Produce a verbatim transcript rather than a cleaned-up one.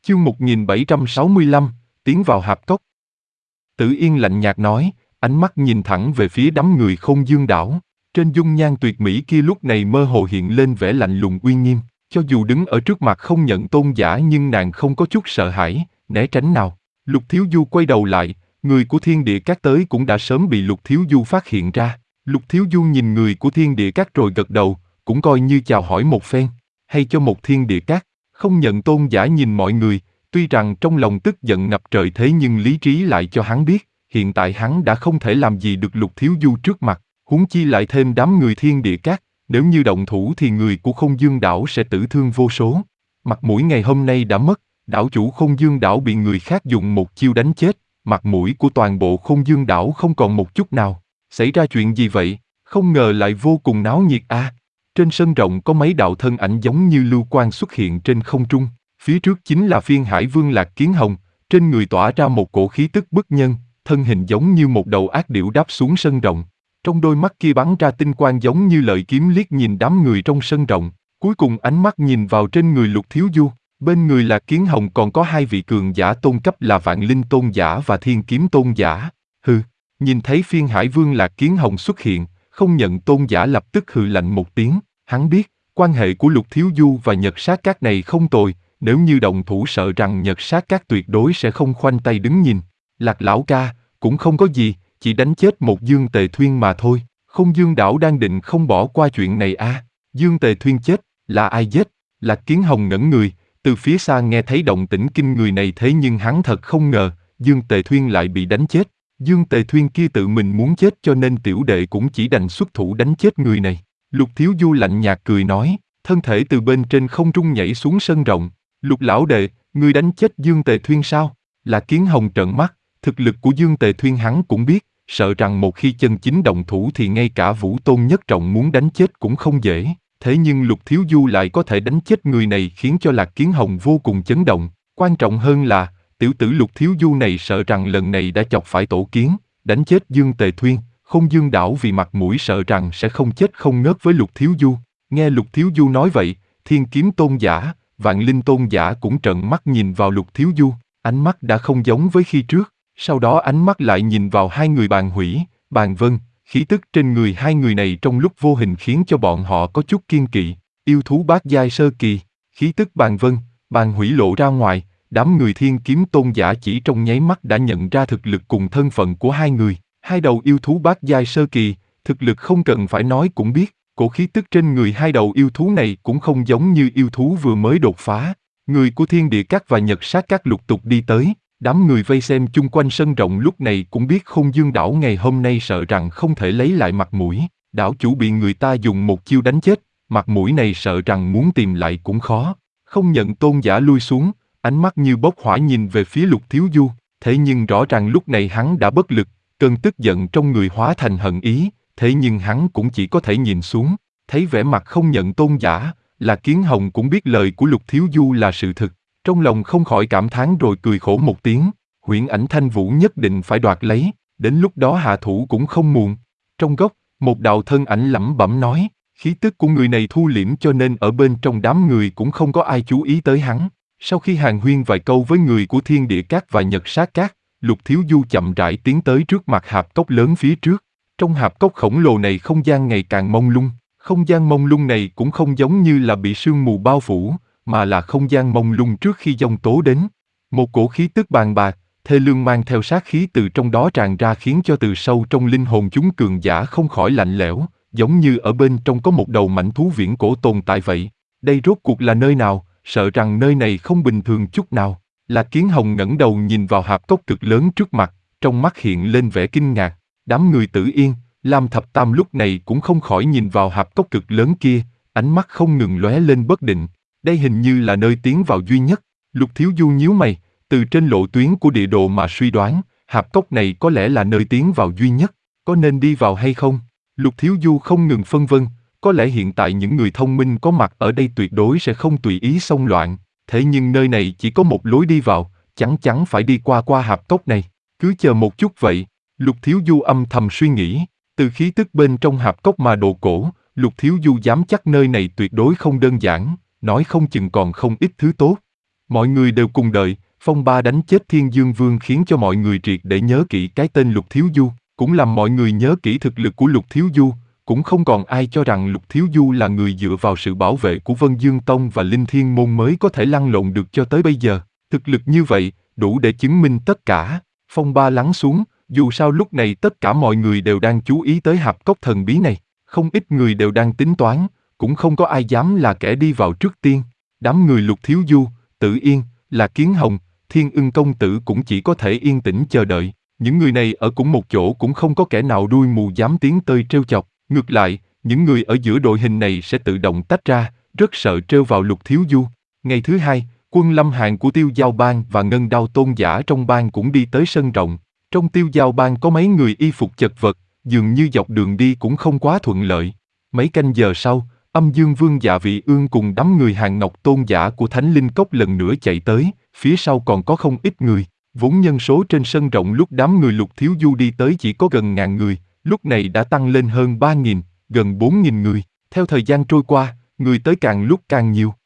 Chương một nghìn bảy trăm sáu mươi lăm, tiến vào hạp cốc. Tử Yên lạnh nhạt nói, ánh mắt nhìn thẳng về phía đám người Không Dương đảo. Trên dung nhan tuyệt mỹ kia lúc này mơ hồ hiện lên vẻ lạnh lùng uy nghiêm. Cho dù đứng ở trước mặt Không Nhận tôn giả nhưng nàng không có chút sợ hãi, né tránh nào. Lục Thiếu Du quay đầu lại, người của Thiên Địa Các tới cũng đã sớm bị Lục Thiếu Du phát hiện ra. Lục Thiếu Du nhìn người của Thiên Địa Các rồi gật đầu, cũng coi như chào hỏi một phen. Hay cho một Thiên Địa Các. Không Nhận tôn giả nhìn mọi người, tuy rằng trong lòng tức giận ngập trời thế nhưng lý trí lại cho hắn biết, hiện tại hắn đã không thể làm gì được Lục Thiếu Du trước mặt, huống chi lại thêm đám người Thiên Địa Các, nếu như động thủ thì người của Không Dương đảo sẽ tử thương vô số. Mặt mũi ngày hôm nay đã mất, đảo chủ Không Dương đảo bị người khác dùng một chiêu đánh chết, mặt mũi của toàn bộ Không Dương đảo không còn một chút nào. Xảy ra chuyện gì vậy? Không ngờ lại vô cùng náo nhiệt a. À. Trên sân rộng có mấy đạo thân ảnh giống như lưu quang xuất hiện trên không trung. Phía trước chính là Phiên Hải Vương Lạc Kiến Hồng, trên người tỏa ra một cổ khí tức bức nhân, thân hình giống như một đầu ác điểu đáp xuống sân rộng. Trong đôi mắt kia bắn ra tinh quang giống như lợi kiếm liếc nhìn đám người trong sân rộng, cuối cùng ánh mắt nhìn vào trên người Lục Thiếu Du. Bên người Lạc Kiến Hồng còn có hai vị cường giả tôn cấp là Vạn Linh Tôn giả và Thiên Kiếm Tôn giả. Hừ, nhìn thấy Phiên Hải Vương Lạc Kiến Hồng xuất hiện, Không Nhận tôn giả lập tức hừ lạnh một tiếng, hắn biết, quan hệ của Lục Thiếu Du và Nhật Sát Các này không tồi. Nếu như động thủ sợ rằng Nhật Sát Các tuyệt đối sẽ không khoanh tay đứng nhìn. Lạc lão ca, cũng không có gì, chỉ đánh chết một Dương Tề Thuyên mà thôi. Không Dương đảo đang định không bỏ qua chuyện này à. Dương Tề Thuyên chết, là ai giết? Lạc Kiến Hồng ngẩn người, từ phía xa nghe thấy động tĩnh kinh người này thế nhưng hắn thật không ngờ, Dương Tề Thuyên lại bị đánh chết. Dương Tề Thuyên kia tự mình muốn chết cho nên tiểu đệ cũng chỉ đành xuất thủ đánh chết người này. Lục Thiếu Du lạnh nhạt cười nói, thân thể từ bên trên không trung nhảy xuống sân rộng. Lục lão đệ, ngươi đánh chết Dương Tề Thuyên sao? Lạc Kiến Hồng trợn mắt, thực lực của Dương Tề Thuyên hắn cũng biết, sợ rằng một khi chân chính động thủ thì ngay cả Vũ Tôn Nhất Trọng muốn đánh chết cũng không dễ. Thế nhưng Lục Thiếu Du lại có thể đánh chết người này khiến cho Lạc Kiến Hồng vô cùng chấn động. Quan trọng hơn là, tiểu tử Lục Thiếu Du này sợ rằng lần này đã chọc phải tổ kiến, đánh chết Dương Tề Thuyên, Không Dương đảo vì mặt mũi sợ rằng sẽ không chết không ngớt với Lục Thiếu Du. Nghe Lục Thiếu Du nói vậy, Thiên Kiếm Tôn giả, Vạn Linh Tôn giả cũng trợn mắt nhìn vào Lục Thiếu Du, ánh mắt đã không giống với khi trước, sau đó ánh mắt lại nhìn vào hai người Bàn Hủy, Bàn Vân, khí tức trên người hai người này trong lúc vô hình khiến cho bọn họ có chút kiêng kỵ. Yêu thú bát giai sơ kỳ, khí tức Bàn Vân, Bàn Hủy lộ ra ngoài, đám người Thiên Kiếm Tôn giả chỉ trong nháy mắt đã nhận ra thực lực cùng thân phận của hai người. Hai đầu yêu thú bát giai sơ kỳ, thực lực không cần phải nói cũng biết. Cổ khí tức trên người hai đầu yêu thú này cũng không giống như yêu thú vừa mới đột phá. Người của Thiên Địa Các và Nhật Sát Các lục tục đi tới, đám người vây xem chung quanh sân rộng lúc này cũng biết Không Dương đảo ngày hôm nay sợ rằng không thể lấy lại mặt mũi. Đảo chủ bị người ta dùng một chiêu đánh chết, mặt mũi này sợ rằng muốn tìm lại cũng khó. Không Nhận tôn giả lui xuống, ánh mắt như bốc hỏa nhìn về phía Lục Thiếu Du, thế nhưng rõ ràng lúc này hắn đã bất lực, cơn tức giận trong người hóa thành hận ý. Thế nhưng hắn cũng chỉ có thể nhìn xuống, thấy vẻ mặt Không Nhận tôn giả, là Kiến Hồng cũng biết lời của Lục Thiếu Du là sự thực, trong lòng không khỏi cảm thán rồi cười khổ một tiếng, Huyễn Ảnh Thanh Vũ nhất định phải đoạt lấy, đến lúc đó hạ thủ cũng không muộn. Trong góc, một đạo thân ảnh lẩm bẩm nói, khí tức của người này thu liễm cho nên ở bên trong đám người cũng không có ai chú ý tới hắn. Sau khi hàn huyên vài câu với người của Thiên Địa Các và Nhật Sát Các, Lục Thiếu Du chậm rãi tiến tới trước mặt hạp cốc lớn phía trước. Trong hạp cốc khổng lồ này không gian ngày càng mông lung, không gian mông lung này cũng không giống như là bị sương mù bao phủ, mà là không gian mông lung trước khi giông tố đến. Một cổ khí tức bàn bạc, thê lương mang theo sát khí từ trong đó tràn ra khiến cho từ sâu trong linh hồn chúng cường giả không khỏi lạnh lẽo, giống như ở bên trong có một đầu mãnh thú viễn cổ tồn tại vậy. Đây rốt cuộc là nơi nào, sợ rằng nơi này không bình thường chút nào. Lạc Kiến Hồng ngẩng đầu nhìn vào hạp cốc cực lớn trước mặt, trong mắt hiện lên vẻ kinh ngạc. Đám người Tử Yên, Lam Thập Tam lúc này cũng không khỏi nhìn vào hạp cốc cực lớn kia, ánh mắt không ngừng lóe lên bất định. Đây hình như là nơi tiến vào duy nhất. Lục Thiếu Du nhíu mày, từ trên lộ tuyến của địa đồ mà suy đoán, hạp cốc này có lẽ là nơi tiến vào duy nhất, có nên đi vào hay không? Lục Thiếu Du không ngừng phân vân, có lẽ hiện tại những người thông minh có mặt ở đây tuyệt đối sẽ không tùy ý xông loạn, thế nhưng nơi này chỉ có một lối đi vào, chắc chắn phải đi qua qua hạp cốc này, cứ chờ một chút vậy. Lục Thiếu Du âm thầm suy nghĩ, từ khí tức bên trong hạp cốc mà đồ cổ, Lục Thiếu Du dám chắc nơi này tuyệt đối không đơn giản, nói không chừng còn không ít thứ tốt. Mọi người đều cùng đợi, phong ba đánh chết Thiên Dương Vương khiến cho mọi người triệt để nhớ kỹ cái tên Lục Thiếu Du, cũng làm mọi người nhớ kỹ thực lực của Lục Thiếu Du, cũng không còn ai cho rằng Lục Thiếu Du là người dựa vào sự bảo vệ của Vân Dương Tông và Linh Thiên Môn mới có thể lăn lộn được cho tới bây giờ. Thực lực như vậy, đủ để chứng minh tất cả. Phong ba lắng xuống, dù sao lúc này tất cả mọi người đều đang chú ý tới hạp cốc thần bí này, không ít người đều đang tính toán, cũng không có ai dám là kẻ đi vào trước tiên. Đám người Lục Thiếu Du, Tử Yên, Lạc Kiến Hồng, Thiên Ưng công tử cũng chỉ có thể yên tĩnh chờ đợi. Những người này ở cùng một chỗ cũng không có kẻ nào đuôi mù dám tiến tới trêu chọc. Ngược lại, những người ở giữa đội hình này sẽ tự động tách ra, rất sợ trêu vào Lục Thiếu Du. Ngày thứ hai, quân lâm hàn của Tiêu Giao Bang và Ngân Đao Tôn giả trong bang cũng đi tới sân rộng. Trong Tiêu Giao Bang có mấy người y phục chật vật, dường như dọc đường đi cũng không quá thuận lợi. Mấy canh giờ sau, Âm Dương Vương Dạ Vị Ương cùng đám người Hàn Ngọc Tôn giả của Thánh Linh Cốc lần nữa chạy tới, phía sau còn có không ít người. Vốn nhân số trên sân rộng lúc đám người Lục Thiếu Du đi tới chỉ có gần ngàn người, lúc này đã tăng lên hơn ba nghìn, gần bốn nghìn người. Theo thời gian trôi qua, người tới càng lúc càng nhiều.